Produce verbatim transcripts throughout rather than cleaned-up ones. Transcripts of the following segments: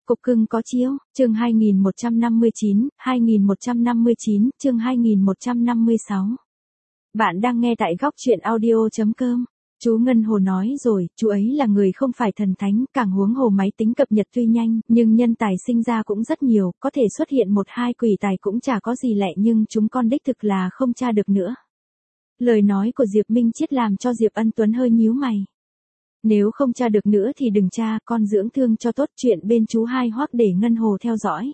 Cục cưng có chiếu, chương hai nghìn một trăm năm mươi chín, hai nghìn một trăm năm mươi chín, chương hai nghìn một trăm năm mươi sáu. Bạn đang nghe tại góc truyện audio chấm com. Chú Ngân Hồ nói rồi, chú ấy là người không phải thần thánh, càng huống hồ máy tính cập nhật tuy nhanh, nhưng nhân tài sinh ra cũng rất nhiều, có thể xuất hiện một hai quỷ tài cũng chả có gì lạ, nhưng chúng con đích thực là không tra được nữa. Lời nói của Diệp Minh Chiết làm cho Diệp Ân Tuấn hơi nhíu mày. Nếu không tra được nữa thì đừng tra, con dưỡng thương cho tốt, chuyện bên chú hai Hoắc để Ngân Hồ theo dõi.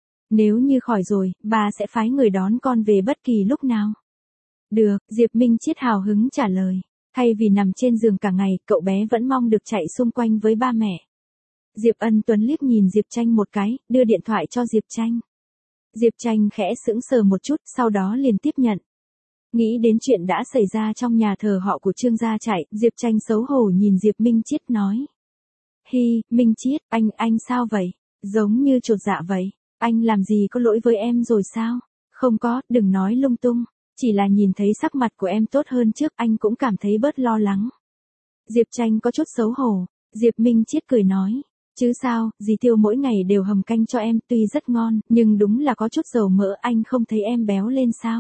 Nếu như khỏi rồi, bà sẽ phái người đón con về bất kỳ lúc nào. Được, Diệp Minh Chiết hào hứng trả lời. Thay vì nằm trên giường cả ngày, cậu bé vẫn mong được chạy xung quanh với ba mẹ. Diệp Ân Tuấn liếc nhìn Diệp Tranh một cái, đưa điện thoại cho Diệp Tranh. Diệp Tranh khẽ sững sờ một chút, sau đó liền tiếp nhận. Nghĩ đến chuyện đã xảy ra trong nhà thờ họ của Trương gia Trại, Diệp Tranh xấu hổ nhìn Diệp Minh Chiết nói. Hi, Minh Chiết, anh, anh sao vậy? Giống như chột dạ vậy. Anh làm gì có lỗi với em rồi sao? Không có, đừng nói lung tung. Chỉ là nhìn thấy sắc mặt của em tốt hơn trước, anh cũng cảm thấy bớt lo lắng. Diệp Tranh có chút xấu hổ. Diệp Minh Chiết cười nói. Chứ sao, dì Tiêu mỗi ngày đều hầm canh cho em, tuy rất ngon, nhưng đúng là có chút dầu mỡ, anh không thấy em béo lên sao?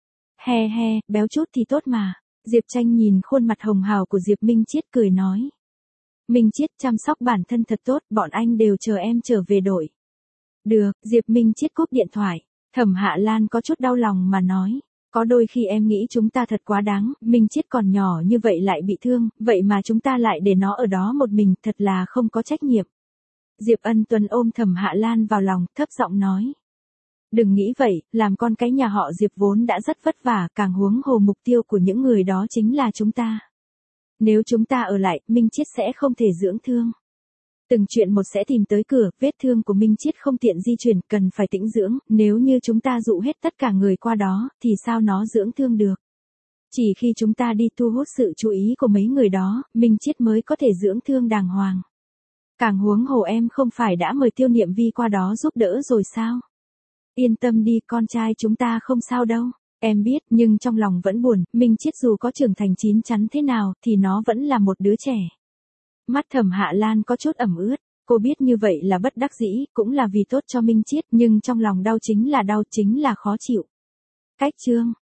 He he, béo chút thì tốt mà. Diệp Tranh nhìn khuôn mặt hồng hào của Diệp Minh Chiết cười nói. Minh Chiết chăm sóc bản thân thật tốt, bọn anh đều chờ em trở về đội. Được, Diệp Minh Chiết cúp điện thoại. Thẩm Hạ Lan có chút đau lòng mà nói. Có đôi khi em nghĩ chúng ta thật quá đáng, Minh Chiết còn nhỏ như vậy lại bị thương, vậy mà chúng ta lại để nó ở đó một mình, thật là không có trách nhiệm. Diệp Ân Tuấn ôm Thẩm Hạ Lan vào lòng, thấp giọng nói. Đừng nghĩ vậy, làm con cái nhà họ Diệp vốn đã rất vất vả, càng huống hồ mục tiêu của những người đó chính là chúng ta. Nếu chúng ta ở lại, Minh Chiết sẽ không thể dưỡng thương. Từng chuyện một sẽ tìm tới cửa, vết thương của Minh Chiết không tiện di chuyển, cần phải tĩnh dưỡng, nếu như chúng ta dụ hết tất cả người qua đó, thì sao nó dưỡng thương được. Chỉ khi chúng ta đi thu hút sự chú ý của mấy người đó, Minh Chiết mới có thể dưỡng thương đàng hoàng. Càng huống hồ em không phải đã mời Tiêu Niệm Vi qua đó giúp đỡ rồi sao? Yên tâm đi, con trai chúng ta không sao đâu. Em biết, nhưng trong lòng vẫn buồn, Minh Chiết dù có trưởng thành chín chắn thế nào, thì nó vẫn là một đứa trẻ. Mắt Thẩm Hạ Lan có chút ẩm ướt, cô biết như vậy là bất đắc dĩ, cũng là vì tốt cho Minh Chiết, nhưng trong lòng đau chính là đau, chính là khó chịu. Cách chương,